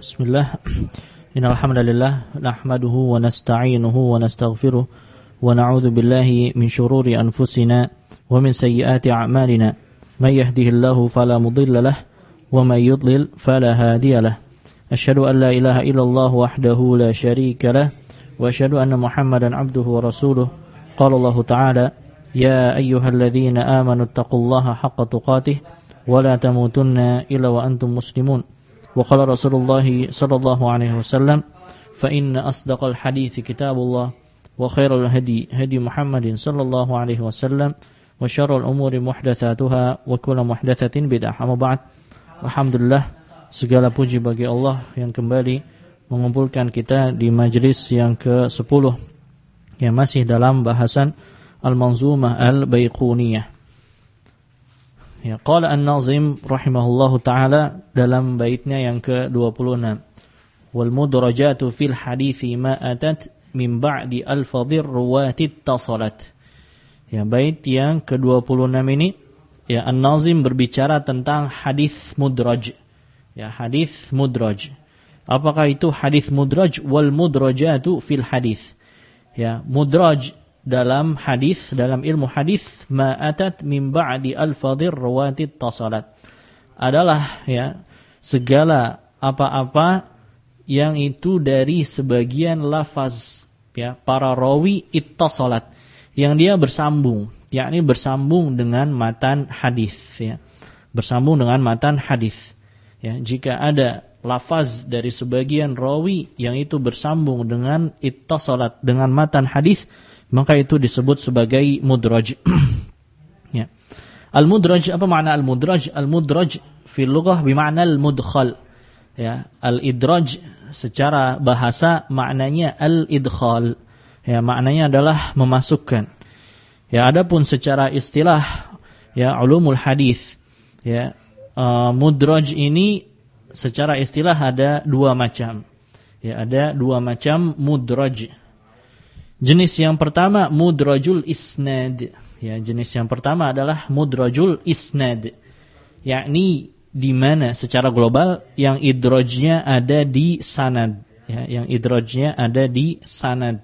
Bismillah. Innal hamdalillah nahmaduhu wa nasta'inuhu wa nastaghfiruh wa na'udzu billahi min shururi anfusina wa min sayyiati a'malina. May yahdihillahu fala mudilla lahu wa may yudlil fala hadiya lahu. Asyhadu an la ilaha illallah wahdahu la syarika lahu wa asyhadu anna Muhammadan 'abduhu wa rasuluh. Qala Allah Ta'ala, ya ayyuhalladzina amanu taqullaha haqqa tuqatih wa la tamutunna illa wa antum muslimun. وقال رسول الله صلى الله عليه وسلم فإن أصدق الحديث كتاب الله وخير الهدي هدي محمد صلى الله عليه وسلم وشر الأمور محدثاتها وكل محدثة بدعة. Amma ba'd. Alhamdulillah, segala puji bagi Allah yang kembali mengumpulkan kita di majlis yang ke-10 yang masih dalam bahasan Al-Manzumah Al-Baiquniyah. Ya, qala an-nazim rahimahullahu ta'ala dalam baitnya yang ke-26. Wal mudrajatu fil hadithi ma atat min ba'di al-fadhir ruwati tasalat. Ya, bait yang ke-26 ini ya an-nazim berbicara tentang hadis mudraj. Ya, hadis mudraj. Apakah itu hadis mudraj? Wal mudrajatu fil hadis. Ya, mudraj dalam hadis, dalam ilmu hadis, ma'atat min ba'di al-fadhir rawati tasalat, adalah ya segala apa-apa yang itu dari sebagian lafaz ya para rawi ittasalat, yang dia bersambung, yakni bersambung dengan matan hadis ya. Bersambung dengan matan hadis. Ya, jika ada lafaz dari sebagian rawi yang itu bersambung dengan ittasalat, dengan matan hadis, maka itu disebut sebagai mudraj. Ya. Al-mudraj, apa makna al-mudraj? Al-mudraj fil lughah bermakna al-mudkhal. Ya, al-idraj secara bahasa maknanya al-idkhal. Ya, maknanya adalah memasukkan. Ya, adapun secara istilah ya ulumul hadis, ya, mudraj ini secara istilah ada dua macam. Ya, ada dua macam mudraj. Jenis yang pertama mudrajul isnad. Ya, jenis yang pertama adalah mudrajul isnad. Yakni di mana secara global yang idrajnya ada di sanad. Ya, yang idrajnya ada di sanad.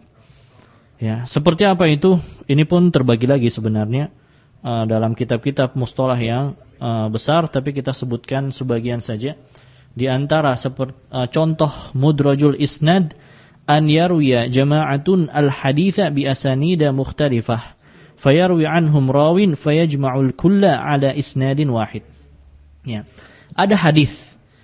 Ya, seperti apa itu? Ini pun terbagi lagi sebenarnya dalam kitab-kitab mustalah yang besar, tapi kita sebutkan sebagian saja. Di antara contoh mudrajul isnad, an yarwiya jama'atun al-haditha bi asanida mukhtalifah fayarwi anhum rawin fayajma'ul kulla ala isnadin wahid. Ya. Ada hadis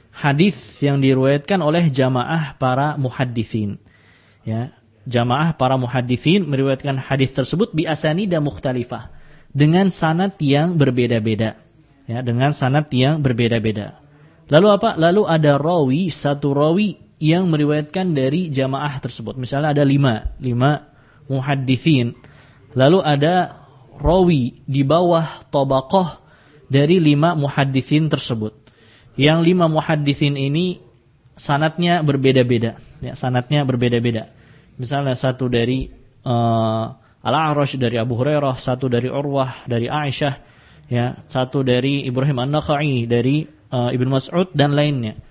yang diriwayatkan oleh jamaah para muhadditsin. Ya, jamaah para muhadditsin meriwayatkan hadis tersebut bi asanida mukhtalifah, dengan sanad yang berbeda-beda. Ya, dengan sanad yang berbeda-beda. Lalu apa? Lalu ada satu rawi yang meriwayatkan dari jamaah tersebut. Misalnya ada lima muhadditsin. Lalu ada rawi di bawah tabaqah dari 5 muhadditsin tersebut. Yang 5 muhadditsin ini sanadnya berbeda-beda. Ya, sanadnya berbeda-beda. Misalnya satu dari Al-A'raj dari Abu Hurairah, satu dari Urwah dari Aisyah, ya, satu dari Ibrahim An-Nakha'i dari Ibnu Mas'ud dan lainnya.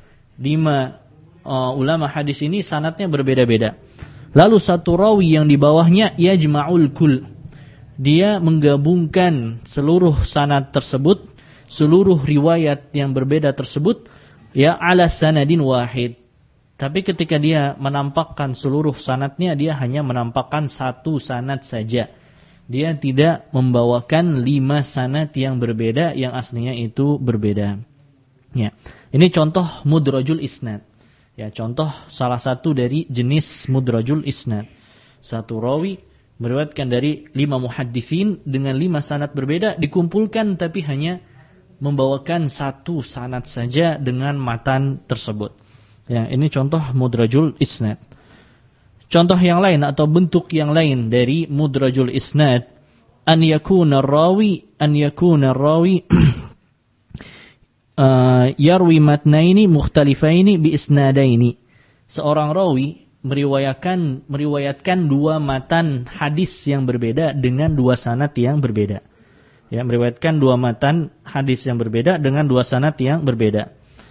5 ulama hadis ini sanadnya berbeda-beda. Lalu satu rawi yang di bawahnya yajma'ul kull, dia menggabungkan seluruh sanad tersebut, seluruh riwayat yang berbeda tersebut ya ala sanadin wahid. Tapi ketika dia menampakkan seluruh sanadnya, dia hanya menampakkan satu sanad saja. Dia tidak membawakan 5 sanad yang berbeda yang aslinya itu berbeda. Ya. Ini contoh mudrajul isnad. Ya, contoh salah satu dari jenis mudrajul isnad. Satu rawi meriwayatkan dari 5 muhadditsin dengan 5 sanad berbeda, dikumpulkan tapi hanya membawakan satu sanad saja dengan matan tersebut. Ya, ini contoh mudrajul isnad. Contoh yang lain atau bentuk yang lain dari mudrajul isnad, an yakuna rawi yarwi matnaini mukhtalifaini bi isnadaini. Seorang rawi meriwayatkan 2 matan hadis yang berbeda dengan 2 sanad yang berbeda. Ya, meriwayatkan 2 matan hadis yang berbeda dengan 2 sanad yang berbeda.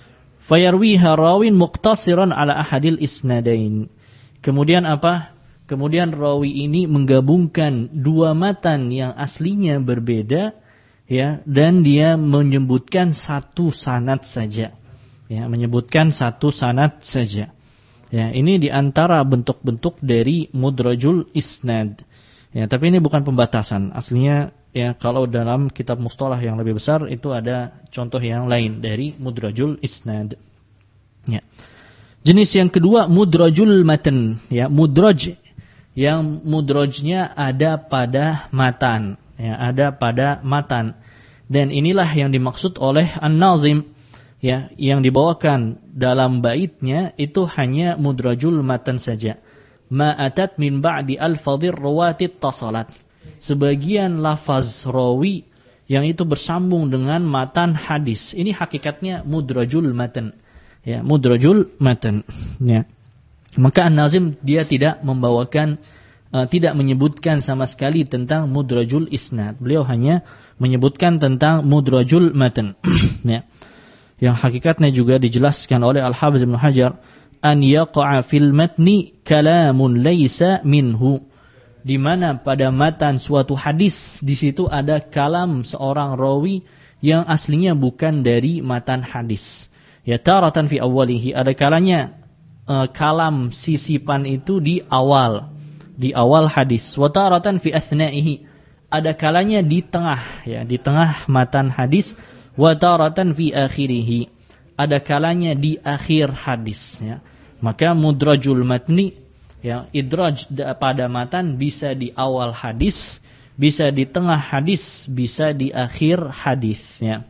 Fayarwiha rawin muqtasiran ala ahadil isnadain. Kemudian apa? Kemudian rawi ini menggabungkan dua matan yang aslinya berbeda, ya, dan dia menyebutkan satu sanad saja. Ya, menyebutkan satu sanad saja. Ya, ini di antara bentuk-bentuk dari mudrajul isnad. Ya, tapi ini bukan pembatasan. Aslinya ya kalau dalam kitab mustalah yang lebih besar itu ada contoh yang lain dari mudrajul isnad. Ya. Jenis yang kedua mudrajul matan, ya, mudraj yang mudrajnya ada pada matan, ya, ada pada matan. Dan inilah yang dimaksud oleh An-Nazim, ya, yang dibawakan dalam baitnya itu hanya mudrajul matan saja. Ma atat min ba'di al-fadhir rawatit tasalat. Sebagian lafaz rawi yang itu bersambung dengan matan hadis. Ini hakikatnya mudrajul matan. Ya, mudrajul matan. Ya. Maka An-Nazim dia tidak membawakan, tidak menyebutkan sama sekali tentang mudrajul isnad. Beliau hanya menyebutkan tentang mudrajul matan. Ya. Yang hakikatnya juga dijelaskan oleh Al-Hafiz Ibnu Hajar, an yaqa'a fil matni kalamun laysa minhu, di mana pada matan suatu hadis di situ ada kalam seorang rawi yang aslinya bukan dari matan hadis. Ya, taratan fi awwalihi, ada kalanya kalam sisipan itu di awal hadis. Wa taratan fi athnaihi, ada kalanya di tengah, ya, di tengah matan hadis. Wa taratan fi akhirih, ada kalanya di akhir hadis, ya. Maka mudrajul matni, ya, idraj pada matan bisa di awal hadis, bisa di tengah hadis, bisa di akhir hadis, ya.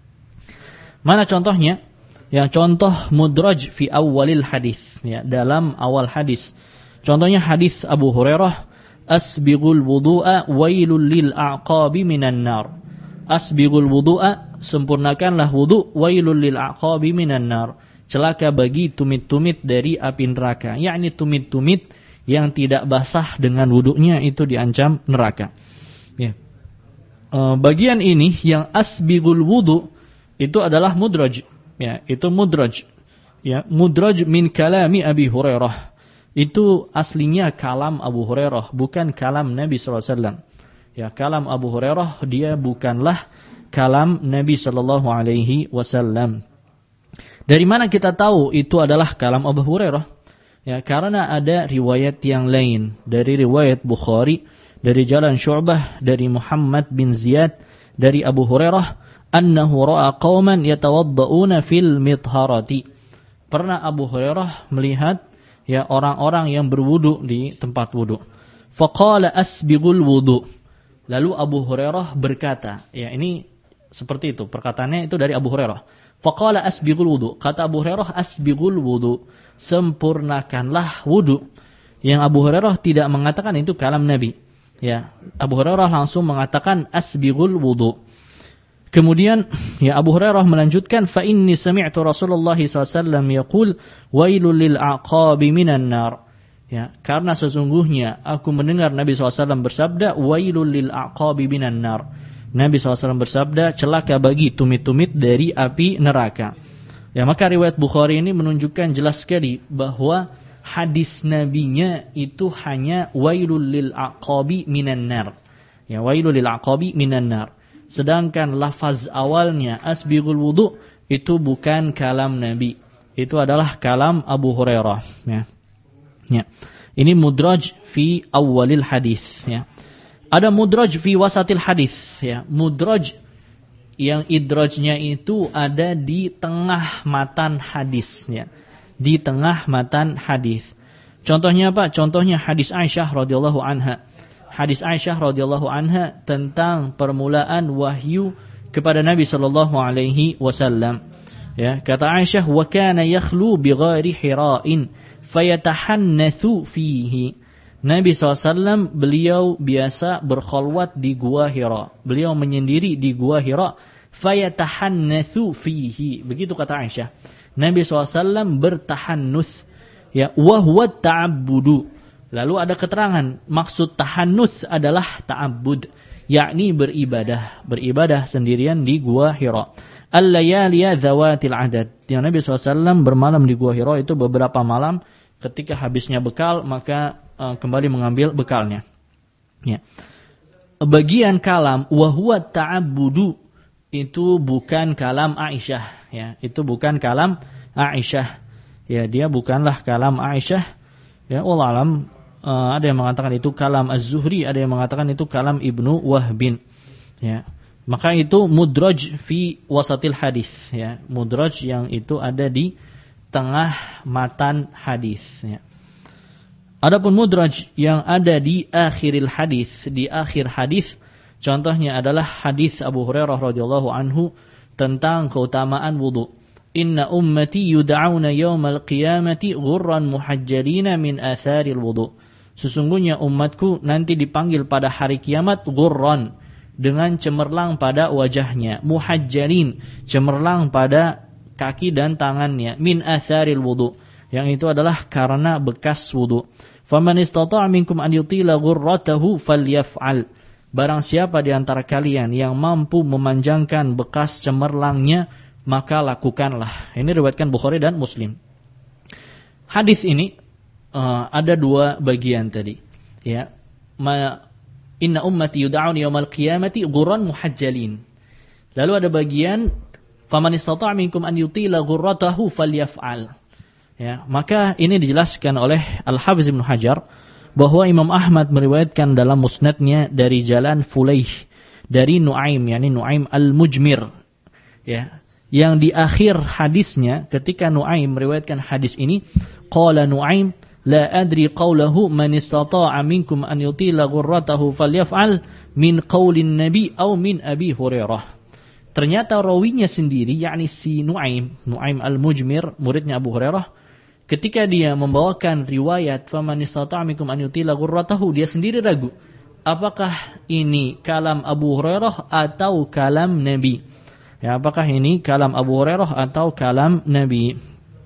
Mana contohnya? Ya, contoh mudraj fi awwalil hadis, ya, dalam awal hadis. Contohnya hadis Abu Hurairah, asbighul wudu'a wailul lil a'qabi minan nar. Asbighul wudu'a, sempurnakanlah wudu, wailul lil a'qabi minan nar. Celaka bagi tumit-tumit dari api neraka. Yakni tumit-tumit yang tidak basah dengan wudunya itu diancam neraka. Ya. Bagian ini yang asbighul wudu itu adalah mudraj. Ya, itu mudraj. Ya, mudraj min kalami Abi Hurairah. Itu aslinya kalam Abu Hurairah, bukan kalam Nabi SAW. Ya, kalam Abu Hurairah dia bukanlah kalam Nabi SAW. Dari mana kita tahu itu adalah kalam Abu Hurairah? Ya, karena ada riwayat yang lain. Dari riwayat Bukhari, dari jalan Syu'bah, dari Muhammad bin Ziyad, dari Abu Hurairah, annahu ra'a qauman yatawadda'una fil midharati. Pernah Abu Hurairah melihat, ya, orang-orang yang berwudu di tempat wudu. Faqala asbighul wudu. Lalu Abu Hurairah berkata, ya, ini seperti itu, perkataannya itu dari Abu Hurairah. Faqala asbighul wudu. Kata Abu Hurairah, asbighul wudu, sempurnakanlah wudu. Yang Abu Hurairah tidak mengatakan itu kalam Nabi. Ya, Abu Hurairah langsung mengatakan asbighul wudu. Kemudian ya Abu Hurairah melanjutkan, fa inni sami'tu Rasulullah SAW yaqul wailul lil a'qabi minan nar. Ya, karena sesungguhnya aku mendengar Nabi SAW bersabda wailul lil a'qabi minan nar. Nabi SAW bersabda celaka bagi tumit-tumit dari api neraka. Ya, maka riwayat Bukhari ini menunjukkan jelas sekali bahwa hadis nabinya itu hanya wailul lil a'qabi minan nar. Ya, wailul lil a'qabi minan nar. Sedangkan lafaz awalnya asbighul wudu itu bukan kalam Nabi. Itu adalah kalam Abu Hurairah, ya. Ya. Ini mudraj fi awwalil hadis, ya. Ada mudraj fi wasatil hadis, ya. Mudraj yang idrajnya itu ada di tengah matan hadis, ya. Di tengah matan hadis. Contohnya apa? Contohnya hadis Aisyah radhiyallahu anha. Hadis Aisyah radhiyallahu anha tentang permulaan wahyu kepada Nabi sallallahu alaihi wasallam. Ya, kata Aisyah, wa kana yakhlu bi ghairi hira'in fayatahannathu fihi. Nabi SAW beliau biasa berkhalwat di gua Hira. Beliau menyendiri di gua Hira, fayatahannathu fihi. Begitu kata Aisyah. Nabi SAW bertahannuth, ya, wa huwa ta'abbudu. Lalu ada keterangan, maksud tahannuth adalah ta'abbud, yakni beribadah sendirian di gua Hira. al-layaliya dzawatil adad. Yang Nabi SAW bermalam di Gua Hira itu beberapa malam, ketika habisnya bekal maka kembali mengambil bekalnya. Ya. Bagian kalam wa huwa ta'abbudu itu bukan kalam Aisyah, ya. Itu bukan kalam Aisyah. Ya, dia bukanlah kalam Aisyah. Ya, wallahu alam, ada yang mengatakan itu kalam Az-Zuhri, ada yang mengatakan itu kalam Ibnu Wahbin. Ya. Maka itu mudraj fi wasatil hadis, ya. Mudraj yang itu ada di tengah matan hadis, ya. Adapun mudraj yang ada di akhiril hadis, di akhir hadis, contohnya adalah hadis Abu Hurairah radhiyallahu anhu tentang keutamaan wudu. Inna ummati yud'auna yaumal qiyamati ghurran muhajjalina min atharil wudu. Sesungguhnya umatku nanti dipanggil pada hari kiamat ghurran, dengan cemerlang pada wajahnya, muhajjalin, cemerlang pada kaki dan tangannya, min atharil wudu, yang itu adalah karena bekas wudu. Faman istata'a minkum an yutila ghurratahu falyaf'al. Barang siapa di antara kalian yang mampu memanjangkan bekas cemerlangnya, maka lakukanlah. Ini riwayatkan Bukhari dan Muslim. Hadis ini ada dua bagian tadi. Ya, inna ummati yud'auna yaumal qiyamati ghurran muhajjalin. Lalu ada bagian faman istata'a minkum an yutila ghurratahu falyaf'al. Ya, maka ini dijelaskan oleh Al-Hafiz Ibnu Hajar bahwa Imam Ahmad meriwayatkan dalam musnadnya dari jalan Fulayh dari Nu'aim, yakni Nu'aim Al-Mujmir, ya, yang di akhir hadisnya ketika Nu'aim meriwayatkan hadis ini, qala Nu'aim la adri qawlahu man istata'a minkum an yutila ghurratahu falyaf'al min qaulin nabi aw min Abi Hurairah. Ternyata rawinya sendiri, yakni si Nu'aim Al-Mujmir, muridnya Abu Hurairah, ketika dia membawakan riwayat faman istata'a minkum an yutila ghurratahu, dia sendiri ragu apakah ini kalam Abu Hurairah atau kalam Nabi. Ya, apakah ini kalam Abu Hurairah atau kalam Nabi?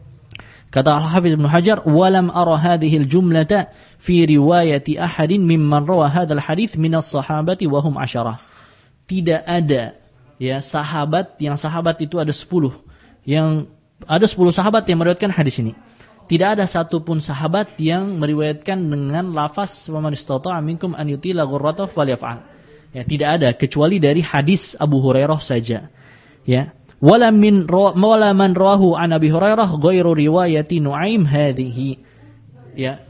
Kata Al-Hafiz Ibnu Hajar, walam ara hadhihi al-jumlata fi riwayati ahadin mimman rawa hadzal hadits min as-sahabati wa hum 10. Tidak ada, ya, sahabat itu ada 10. Yang ada 10 sahabat yang meriwayatkan hadis ini. Tidak ada satupun sahabat yang meriwayatkan dengan lafaz waman istata'a minkum an yutila ghurratahu falyaf'al. Ya, tidak ada kecuali dari hadis Abu Hurairah saja. Ya. Wala man rawahu an Abi Hurairah ghairu riwayati Nu'aim hadhihi. Ya.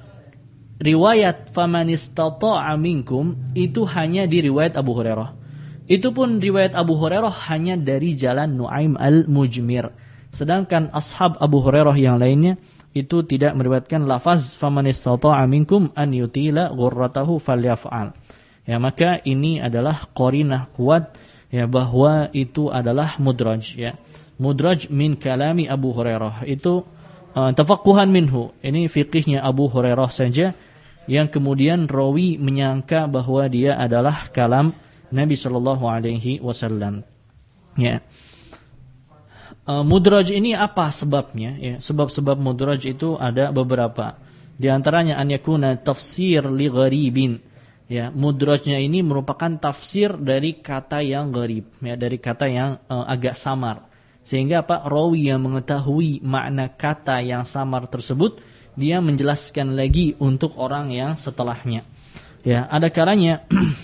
Riwayat faman istata'a minkum itu hanya di riwayat Abu Hurairah. Itu pun riwayat Abu Hurairah hanya dari jalan Nu'aim Al-Mujmir. Sedangkan ashab Abu Hurairah yang lainnya itu tidak meriwayatkan lafaz faman istata'a minkum an yutila ghurratahu falyaf'al. Ya, maka ini adalah qarinah kuat, ya, bahwa itu adalah mudraj, ya. Mudraj min kalami Abu Hurairah. Itu tafaqquhan minhu. Ini fiqihnya Abu Hurairah saja yang kemudian rawi menyangka bahwa dia adalah kalam Nabi sallallahu alaihi wasallam. Ya. Mudraj ini apa sebabnya? Ya, sebab-sebab mudraj itu ada beberapa. Di antaranya an yakuna tafsir li gharibin. Ya, mudrajnya ini merupakan tafsir dari kata yang gharib, ya, dari kata yang agak samar. Sehingga rawi yang mengetahui makna kata yang samar tersebut, dia menjelaskan lagi untuk orang yang setelahnya. Ya, ada kalanya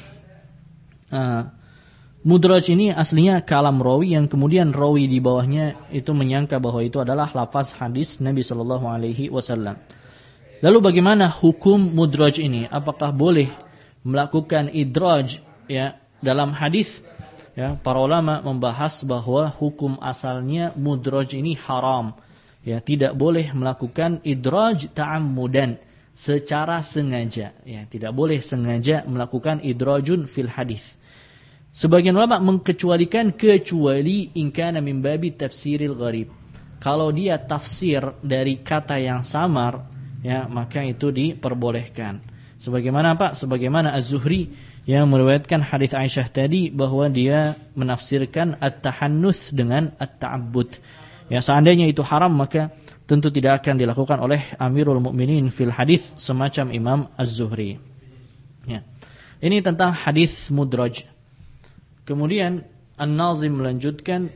mudraj ini aslinya kalam rawi yang kemudian rawi di bawahnya itu menyangka bahwa itu adalah lafaz hadis Nabi sallallahu alaihi wasallam. Lalu bagaimana hukum mudraj ini? Apakah boleh melakukan idraj, ya, dalam hadis? Ya, para ulama membahas bahwa hukum asalnya mudraj ini haram. Ya, tidak boleh melakukan idraj ta'ammudan, secara sengaja. Ya, tidak boleh sengaja melakukan idrajun fil hadis. Sebagian ulama mengkecualikan kecuali in kana min babi tafsiril gharib. Kalau dia tafsir dari kata yang samar, ya, maka itu diperbolehkan. Sebagaimana Sebagaimana Az-Zuhri yang meriwayatkan hadis Aisyah tadi bahwa dia menafsirkan at-tahannuts dengan at-ta'abbud. Ya, seandainya itu haram maka tentu tidak akan dilakukan oleh Amirul Mukminin fil hadis semacam Imam Az-Zuhri. Ya. Ini tentang hadis mudraj. Kemudian An-Nazim melanjutkan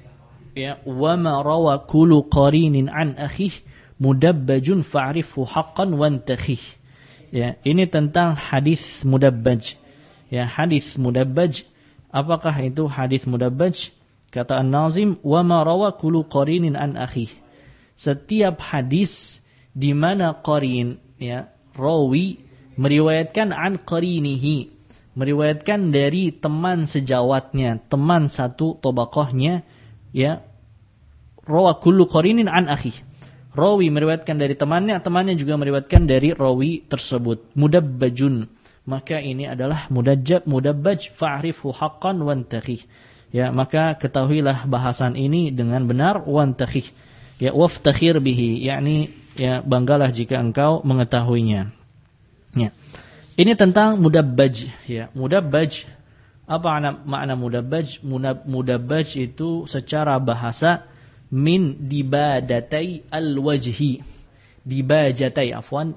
ya, wa ma rawa kullu qarinin an akhih mudabbajun fa'rifhu haqqan wantakhih. Ya, ini tentang hadis mudabbaj. Ya, hadis mudabbaj, apakah itu hadis mudabbaj? Kata An-Nazim, wa ma rawa kullu qarinin an akhih. Setiap hadis di mana qarin, ya, rawi meriwayatkan an qarinihi, meriwayatkan dari teman sejawatnya, teman satu tabaqahnya, ya, rawa kullu qarinin an akhih. Rawi meriwayatkan dari temannya, temannya juga meriwayatkan dari rawi tersebut. Mudabbajun, maka ini adalah mudabbaj fa'rifhu haqqan wantakhih. Ya, maka ketahuilah bahasan ini dengan benar, wantakhih. Ya, waftakhir bihi, yakni ya, banggalah jika engkau mengetahuinya. Ya. Ini tentang mudabbaj, ya. Mudabbaj, apa makna mudabbaj? Mudabbaj itu secara bahasa min dibadatai al-wajhi. Dibajatai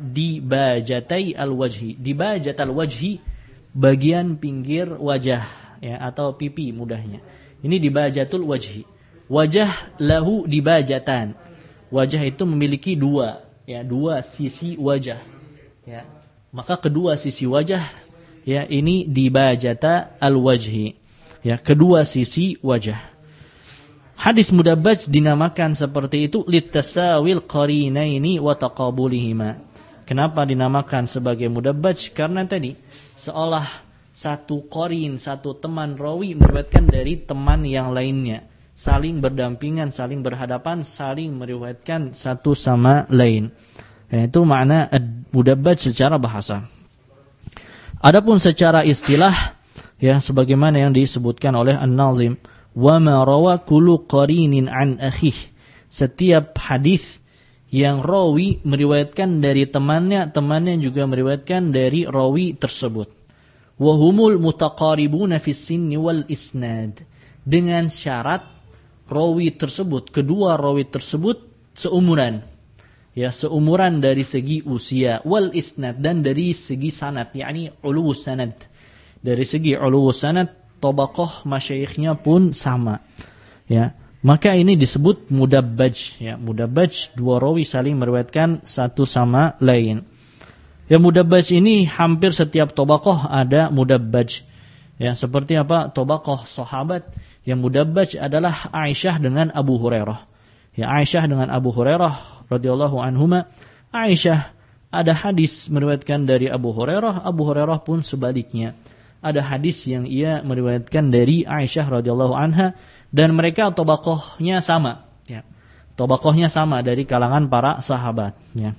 al-wajhi. Dibajat al-wajhi, bagian pinggir wajah, ya, atau pipi mudahnya. Ini dibajatul wajhi. Wajah lahu dibajatan. Wajah itu memiliki dua, ya, dua sisi wajah. Ya. Maka kedua sisi wajah, ya, ini dibajata al-wajhi. Ya, kedua sisi wajah. Hadis mudabbaj dinamakan seperti itu litasawil qarinaini wa taqabulihima. Kenapa dinamakan sebagai mudabbaj? Karena tadi seolah satu qarin, satu teman rawi meriwayatkan dari teman yang lainnya, saling berdampingan, saling berhadapan, saling meriwayatkan satu sama lain. Itu makna mudabbaj secara bahasa. Adapun secara istilah, ya, sebagaimana yang disebutkan oleh An-Nazim, wa ma rawa kullu qarinin an akhih. Setiap hadis yang rawi meriwayatkan dari temannya, temannya juga meriwayatkan dari rawi tersebut. Wa humul mutaqaribuna fis sinni wal isnad. Dengan syarat rawi tersebut, kedua rawi tersebut seumuran. Ya, seumuran dari segi usia, wal isnad, dan dari segi sanad, yakni uluwus sanad. Dari segi uluwus sanad, tabaqah masyayikhnya pun sama. Ya, maka ini disebut mudabbaj. Ya, mudabbaj, dua rawi saling meriwayatkan satu sama lain. Ya, mudabbaj ini hampir setiap tabaqah ada mudabbaj. Ya, seperti apa? Tabaqah sahabat yang mudabbaj adalah Aisyah dengan Abu Hurairah. Ya, Aisyah dengan Abu Hurairah radhiyallahu anhuma. Aisyah ada hadis meriwayatkan dari Abu Hurairah, Abu Hurairah pun sebaliknya. Ada hadis yang ia meriwayatkan dari Aisyah radhiyallahu anha, dan mereka tabaqahnya sama, ya. Tabaqahnya sama dari kalangan para sahabat, ya.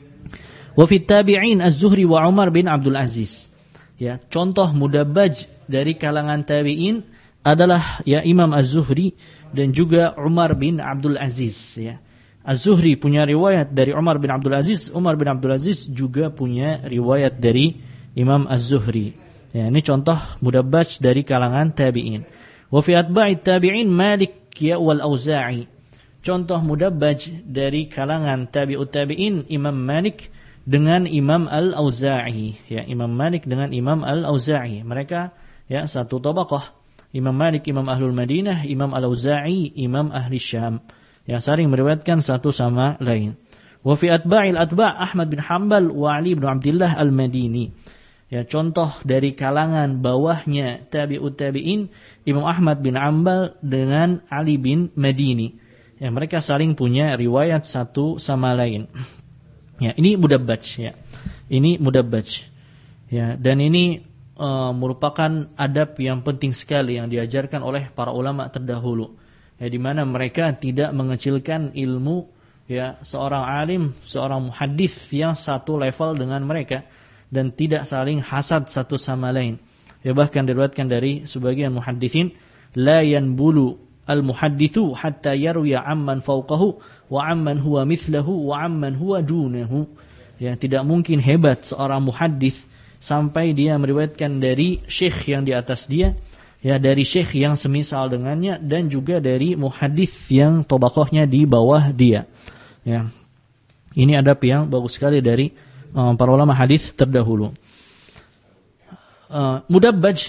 Wa fit tabi'in Az-Zuhri wa Umar bin Abdul Aziz. Ya, contoh mudabbaj dari kalangan tabi'in adalah, ya, Imam Az-Zuhri dan juga Umar bin Abdul Aziz, ya. Az-Zuhri punya riwayat dari Umar bin Abdul Aziz, Umar bin Abdul Aziz juga punya riwayat dari Imam Az-Zuhri. Ya, ini contoh mudabbaj dari kalangan tabi'in. Wa fi atba'it tabi'in Malik, ya, wal Auza'i. Contoh mudabbaj dari kalangan tabi'ut tabi'in Imam Malik dengan Imam Al-Auza'i. Ya, Imam Malik dengan Imam Al-Auza'i. Mereka, ya, satu tabaqah. Imam Malik, Imam Ahlul Madinah, Imam Al-Auza'i, Imam Ahli Syam. Ya, saling meriwayatkan satu sama lain. Wa fi atba'il atba' Ahmad bin Hanbal wa Ali bin Abdullah Al-Madini. Ya, contoh dari kalangan bawahnya tabi'ut tabi'in Imam Ahmad bin Hanbal dengan Ali bin Madini. Ya, mereka saling punya riwayat satu sama lain. Ya, ini mudabbaj, ya. Ini mudabbaj. Ya, dan ini merupakan adab yang penting sekali yang diajarkan oleh para ulama terdahulu. Ya, di mana mereka tidak mengecilkan ilmu, ya, seorang alim, seorang muhaddits yang satu level dengan mereka, dan tidak saling hasad satu sama lain. Ya, bahkan diriwayatkan dari sebagian muhadditsin, la yanbulu al-muhaddithu hatta yarwiya amman fawqahu wa amman huwa mithlahu wa amman huwa dunahu. Ya, tidak mungkin hebat seorang muhaddits sampai dia meriwayatkan dari syekh yang di atas dia, ya, dari syekh yang semisal dengannya, dan juga dari muhaddits yang tabaqahnya di bawah dia. Ya. Ini adab yang bagus sekali dari para ulama hadis terdahulu. Mudabbaj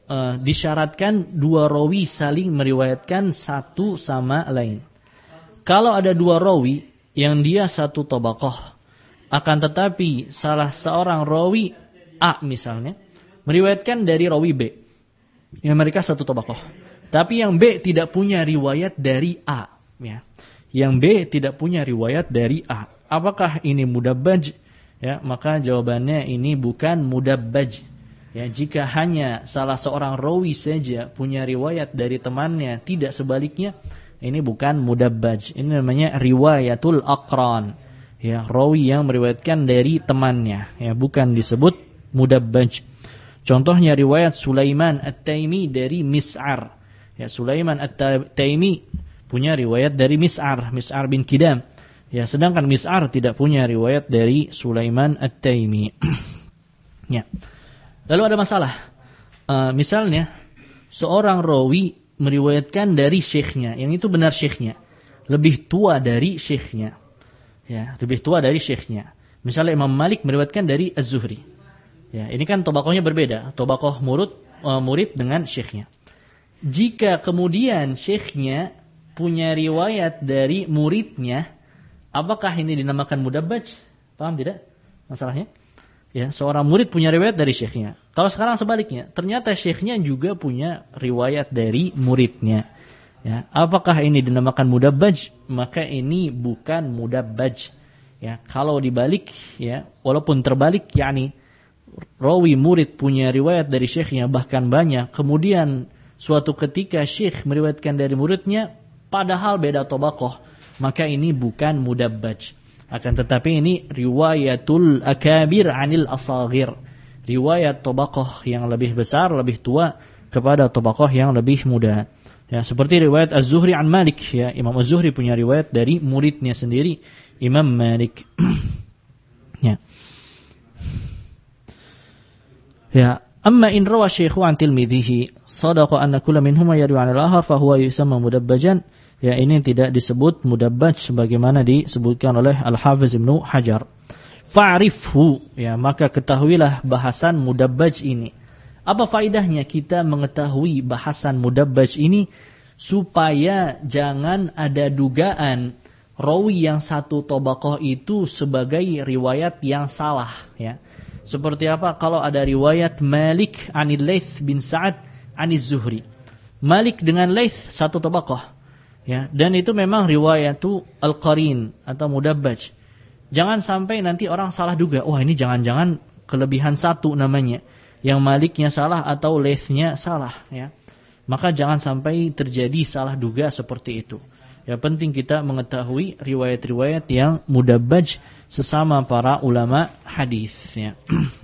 disyaratkan dua rawi saling meriwayatkan satu sama lain. Kalau ada dua rawi yang dia satu tabaqah, akan tetapi salah seorang rawi A misalnya meriwayatkan dari rawi B, yang mereka satu tabaqah, tapi yang B tidak punya riwayat dari A, ya. Yang B tidak punya riwayat dari A. Apakah ini mudabbaj? Ya, maka jawabannya ini bukan mudabbaj. Ya, jika hanya salah seorang rawi saja punya riwayat dari temannya, tidak sebaliknya, ini bukan mudabbaj. Ini namanya riwayatul aqran. Ya, rawi yang meriwayatkan dari temannya, ya, bukan disebut mudabbaj. Contohnya riwayat Sulaiman At-Taimi dari Mis'ar. Ya, Sulaiman At-Taimi punya riwayat dari Mis'ar bin Kidam. Ya, sedangkan Mis'ar tidak punya riwayat dari Sulaiman At-Taimi. Ya. Lalu ada masalah. Misalnya seorang rawi meriwayatkan dari syekhnya, yang itu benar syekhnya, lebih tua dari syekhnya. Ya, lebih tua dari syekhnya. Misalnya Imam Malik meriwayatkan dari Az-Zuhri. Ya, ini kan tabaqahnya berbeda, tabaqah murid dengan syekhnya. Jika kemudian syekhnya punya riwayat dari muridnya, apakah ini dinamakan mudabbaj? Paham tidak masalahnya? Ya, seorang murid punya riwayat dari syekhnya. Kalau sekarang sebaliknya, ternyata syekhnya juga punya riwayat dari muridnya. Ya, apakah ini dinamakan mudabbaj? Maka ini bukan mudabbaj. Ya, kalau dibalik, ya, walaupun terbalik, yakni rawi murid punya riwayat dari syekhnya bahkan banyak, kemudian suatu ketika syekh meriwayatkan dari muridnya, padahal beda tabaqah, maka ini bukan mudabbaj. Akan tetapi ini riwayatul akabir anil asaghir. Riwayat tabaqah yang lebih besar, lebih tua kepada tabaqah yang lebih muda. Ya, seperti riwayat Az-Zuhri an Malik, ya, Imam Az-Zuhri punya riwayat dari muridnya sendiri, Imam Malik. Ya. Ya, amma in rawa syaikhu an tilmidhihi sadaqa anna kulla minhuma yarwi 'an al-akhar fa huwa yusamma mudabbajan. Ya, ini tidak disebut mudabbaj sebagaimana disebutkan oleh Al-Hafiz Ibnu Hajar. Fa'rifhu, ya, maka ketahuilah bahasan mudabbaj ini. Apa faedahnya kita mengetahui bahasan mudabbaj ini? Supaya jangan ada dugaan rawi yang satu tabaqah itu sebagai riwayat yang salah, ya. Seperti apa kalau ada riwayat Malik anil Laits bin Sa'ad aniz Zuhri. Malik dengan Laits satu tabaqah. Ya, dan itu memang riwayatu al-qarin atau mudabbaj. Jangan sampai nanti orang salah duga, wah ini jangan-jangan kelebihan satu namanya, yang Maliknya salah atau Laitsnya salah, ya. Maka jangan sampai terjadi salah duga seperti itu. Ya, penting kita mengetahui riwayat-riwayat yang mudabbaj sesama para ulama hadis, ya.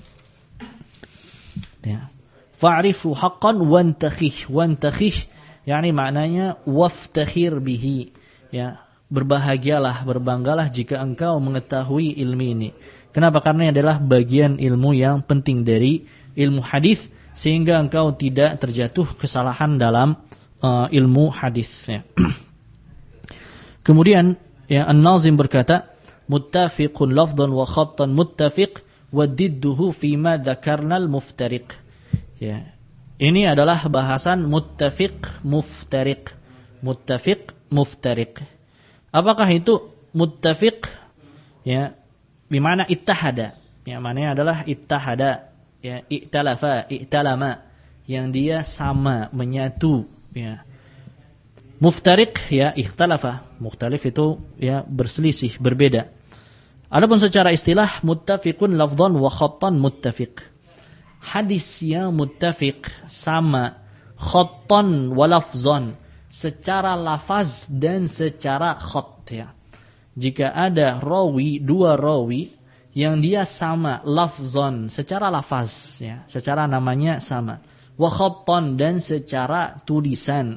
Ya. Fa'rifu haqqan wantakhih. Yani maknanya waftakhir bihi, ya, berbahagialah, berbanggalah jika engkau mengetahui ilmu ini. Kenapa? Karena ini adalah bagian ilmu yang penting dari ilmu hadis, sehingga engkau tidak terjatuh kesalahan dalam ilmu hadis, ya. Kemudian, ya, An-Nazim berkata, muttafiqun lafdhan wa khattan muttafiq wa didduhu fima dzakarna al-muftariq. Ya. Ini adalah bahasan muttafiq muftariq. Muttafiq muftariq. Apakah itu muttafiq? Ya, bimana ittahada. Ya, maknanya adalah ittahada, ya, i'talafa, i'talama, yang dia sama, menyatu, ya. Muftariq, ya, ikhtalafa. Mukhtalif itu, ya, berselisih, berbeda. Adapun secara istilah muttafiqun lafdhan wa khattan muttafiq. Hadis yang muttafiq sama, khattan wa lafzan, secara lafaz dan secara khat, ya. Jika ada rawi, dua rawi yang dia sama lafzan, secara lafaz, ya, secara namanya sama, wa khattan, dan secara tulisan,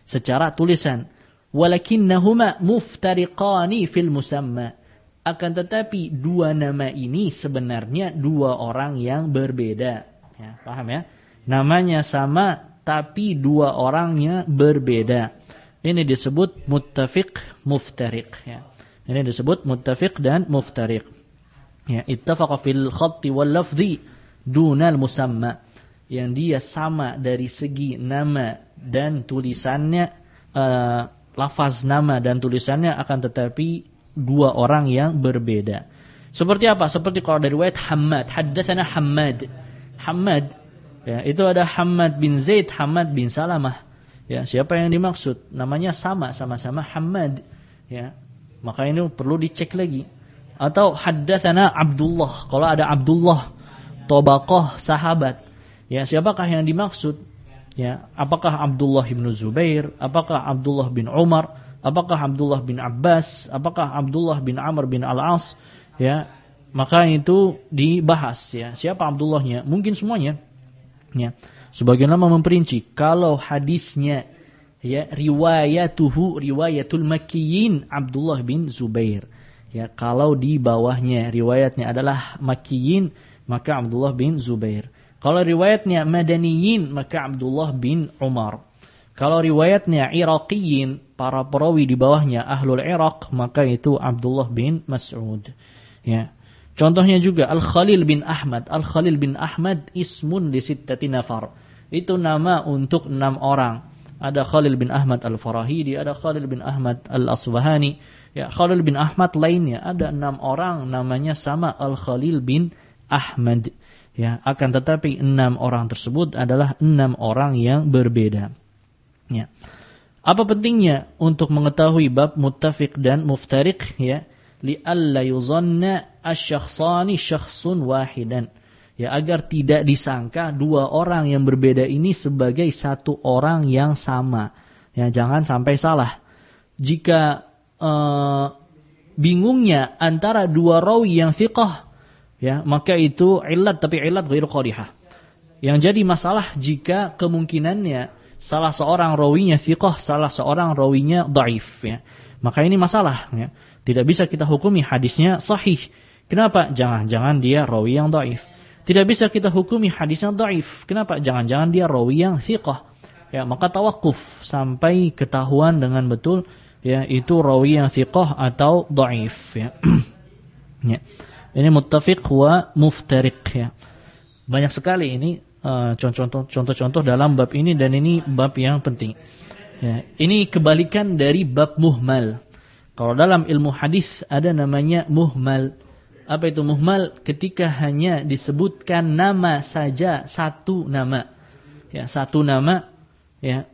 walakinnahuma muftariqani fil musamma. Akan tetapi dua nama ini sebenarnya dua orang yang berbeda. Ya, paham, ya? Namanya sama tapi dua orangnya berbeda. Ini disebut muttafiq muftariq, ya. Ini disebut muttafiq dan muftariq. Ya, ittafaqa fil khatti wal lafzi dunal musamma. yang dia sama dari segi nama dan tulisannya, lafaz nama dan tulisannya, akan tetapi dua orang yang berbeda. Seperti apa? Seperti kalau dari riwayat Hammad, haddatsana Hammad. Hammad, ya, itu ada Hammad bin Zaid, Hammad bin Salamah. Ya, siapa yang dimaksud? Namanya sama-sama Hammad. Ya, maka ini perlu dicek lagi. Atau haddatsana Abdullah. Kalau ada Abdullah, tabaqah sahabat. Ya, siapakah yang dimaksud? Ya, apakah Abdullah bin Zubair? Apakah Abdullah bin Umar? Apakah Abdullah bin Abbas? Apakah Abdullah bin Amr bin Al-As? Ya, maka itu dibahas, ya. Siapa Abdullahnya? Mungkin semuanya. Ya. Sebagian ulama memperinci, kalau hadisnya, ya, riwayatul Makkiyin Abdullah bin Zubair. Ya, kalau di bawahnya riwayatnya adalah Makkiyin, maka Abdullah bin Zubair. Kalau riwayatnya Madaniyin, maka Abdullah bin Umar. Kalau riwayatnya Iraqiyin, para perawi di bawahnya Ahlul Iraq, maka itu Abdullah bin Mas'ud. Ya. Contohnya juga Al-Khalil bin Ahmad. Al-Khalil bin Ahmad ismun li sittati nafar. Itu nama untuk 6 orang. Ada Khalil bin Ahmad Al-Farahidi, ada Khalil bin Ahmad Al-Asbahani. Ya, Khalil bin Ahmad lainnya ada 6 orang namanya sama Al-Khalil bin Ahmad. Ya, akan tetapi 6 orang tersebut adalah 6 orang yang berbeda. Ya. Apa pentingnya untuk mengetahui bab muttafiq dan muftariq? Ya, li'alla yuzanna asy-syakhsani syakhsun wahidan. Ya, agar tidak disangka dua orang yang berbeda ini sebagai satu orang yang sama. Ya, jangan sampai salah. Jika bingungnya antara dua rawi yang thiqah, ya, maka itu illat, tapi illat ghairu qadihah. Yang jadi masalah jika kemungkinannya salah seorang rawinya thiqah, salah seorang rawinya dhaif, ya. Maka ini masalah, ya. Tidak bisa kita hukumi hadisnya sahih. Kenapa? Jangan-jangan dia rawi yang dhaif. Tidak bisa kita hukumi hadisnya dhaif. Kenapa? Jangan-jangan dia rawi yang thiqah. Ya, maka tawakuf sampai ketahuan dengan betul, ya, itu rawi yang thiqah atau dhaif, ya. Ya. Ini muttafiq wa muftariq, ya. Banyak sekali ini contoh-contoh dalam bab ini, dan ini bab yang penting. Ya. Ini kebalikan dari bab muhmal. Kalau dalam ilmu hadis ada namanya muhmal. Apa itu muhmal? Ketika hanya disebutkan nama saja, satu nama. Ya, satu nama, ya.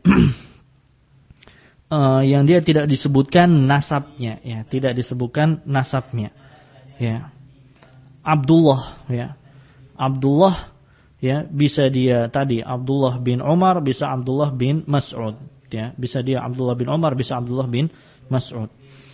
Yang dia tidak disebutkan nasabnya, ya, tidak disebutkan nasabnya. Ya. Abdullah, ya. Abdullah, ya, bisa dia tadi Abdullah bin Umar, bisa Abdullah bin Mas'ud, ya. Bisa dia Abdullah bin Umar, bisa Abdullah bin Mas'ud.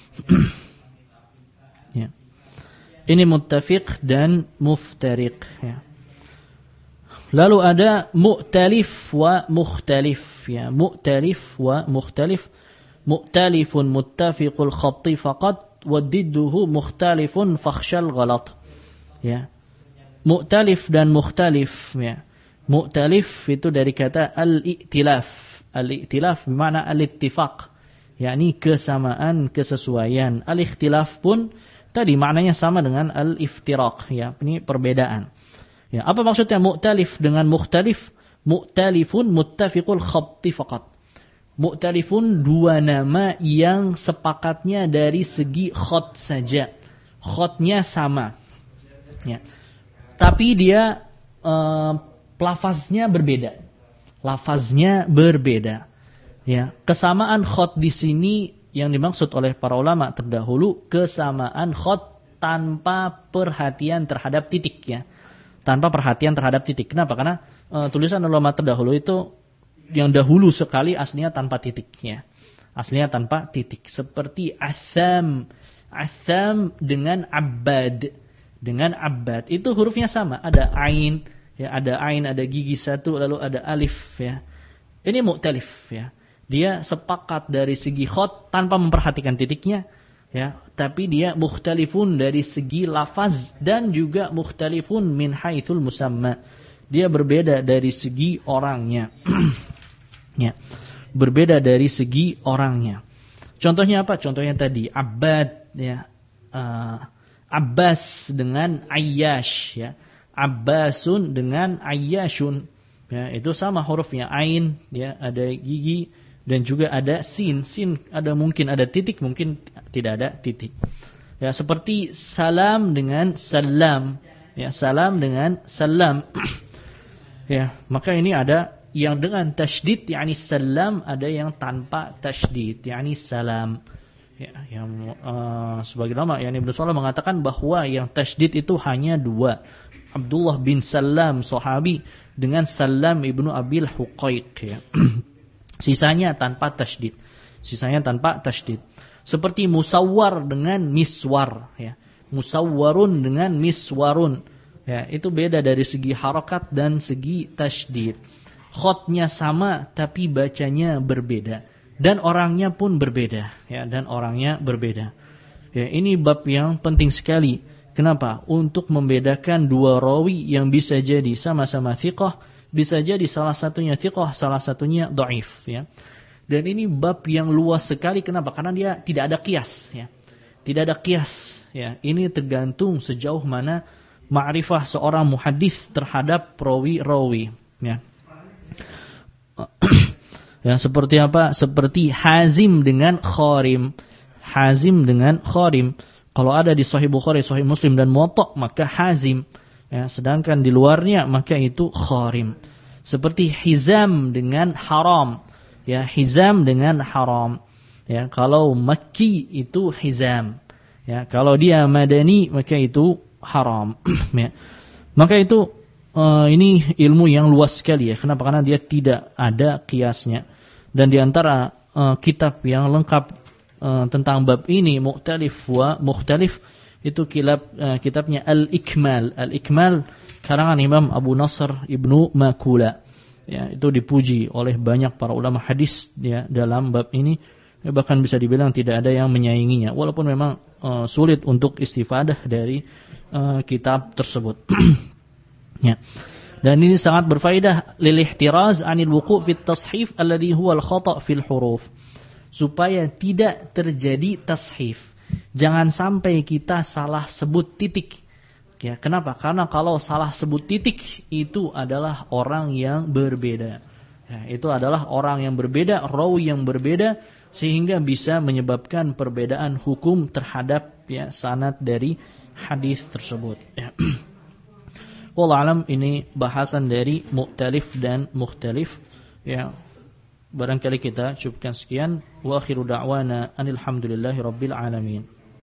Ya. Ini muttafiq dan muftariq, ya. Lalu ada mu'talif wa mukhtalif, ya. Mu'talif wa mukhtalif. Mu'talifun muttafiqul khatti faqat wa didduhu mukhtalifun fakhshal ghalat. Ya. Mu'talif dan mukhtalif, ya. Mu'talif itu dari kata al-i'tilaf. Al-i'tilaf bermakna al-ittifaq, yakni kesamaan, kesesuaian. Al-ikhtilaf pun tadi maknanya sama dengan al-iftiraq, ya, ini perbedaan. Ya, apa maksudnya mu'talif dengan mukhtalif? Mu'talifun muttafiqul khatti faqat. Mu'talifun dua nama yang sepakatnya dari segi khat saja. Khatnya sama. Ya. Tapi dia lafaznya berbeda. Lafaznya berbeda. Ya, kesamaan khat di sini yang dimaksud oleh para ulama terdahulu kesamaan khat tanpa perhatian terhadap titik, ya. Tanpa perhatian terhadap titik. Kenapa? Karena tulisan ulama terdahulu itu yang dahulu sekali aslinya tanpa titik, ya. Aslinya tanpa titik. Seperti Atham. Atham dengan Abbad. Dengan Abbad. Itu hurufnya sama. Ada ain, ya, ada ain, ada gigi satu, lalu ada alif, ya. Ini mu'talif, ya. Dia sepakat dari segi khat tanpa memperhatikan titiknya, ya, tapi dia mukhtalifun dari segi lafaz dan juga mukhtalifun min haitsul musamma. Dia berbeda dari segi orangnya. Ya. Berbeda dari segi orangnya. Contohnya apa? Contohnya tadi Abbad, ya. Abbas dengan Ayyash, ya. Abbasun dengan Ayyashun. Ya, itu sama hurufnya ain, ya, ada gigi dan juga ada sin. Sin ada mungkin ada titik, mungkin tidak ada titik. Ya, seperti salam dengan salam. Ya, salam dengan salam. Ya, maka ini ada yang dengan tasydid yakni salam, ada yang tanpa tasydid yakni salam. Ya, yang sebagai nama yakni Ibnu Salah mengatakan bahwa yang tasydid itu hanya dua. Abdullah bin Salam sahabi dengan Salam ibnu Abil Huqaiq, ya. Sisanya tanpa tasydid. Sisanya tanpa tasydid. Seperti musawwar dengan miswar, ya. Musawwarun dengan miswarun. Ya, itu beda dari segi harakat dan segi tasydid. Khotnya sama tapi bacanya berbeda dan orangnya pun berbeda, ya, dan orangnya berbeda. Ya, ini bab yang penting sekali. Kenapa? Untuk membedakan dua rawi yang bisa jadi sama-sama thiqah, bisa jadi salah satunya thiqah, salah satunya dhaif, ya. Dan ini bab yang luas sekali. Kenapa? Karena dia tidak ada qiyas, ya. Tidak ada qiyas, ya. Ini tergantung sejauh mana ma'rifah seorang muhaddits terhadap rawi-rawi, ya. Ya, seperti apa? Seperti Hazim dengan Kharim. Hazim dengan Kharim. Kalau ada di Sahih Bukhari, Sahih Muslim dan Muwatta, maka Hazim. Ya, sedangkan di luarnya maka itu Kharim. Seperti Hizam dengan Haram. Ya, Hizam dengan Haram. Ya, kalau Makki itu Hizam. Ya, kalau dia Madani maka itu Haram. Ya. Maka itu ini ilmu yang luas sekali, ya. Kenapa? Karena dia tidak ada qiyasnya. Dan di antara kitab yang lengkap tentang bab ini, mukhtalif wa mukhtalif, itu kitabnya Al-Ikmal. Al-Ikmal karangan Imam Abu Nasr Ibnu Makula. Ya, itu dipuji oleh banyak para ulama hadis, ya, dalam bab ini. Ya, bahkan bisa dibilang tidak ada yang menyainginya, walaupun memang sulit untuk istifadah dari kitab tersebut. Ya. Dan ini sangat berfaedah lil ihtiraz 'anil wuqu' fit tashif alladhi huwa al-khata' fil huruf. Supaya tidak terjadi tashif. Jangan sampai kita salah sebut titik. Ya, kenapa? Karena kalau salah sebut titik itu adalah orang yang berbeda. Ya, itu adalah orang yang berbeda, rawi yang berbeda, sehingga bisa menyebabkan perbedaan hukum terhadap, ya, sanad dari hadis tersebut. Ya. Wallahu alam, ini bahasan dari mu'talif dan mukhtalif, ya. Barangkali kita cukupkan sekian. Wa akhiru da'wana anil hamdulillahi rabbil alamin.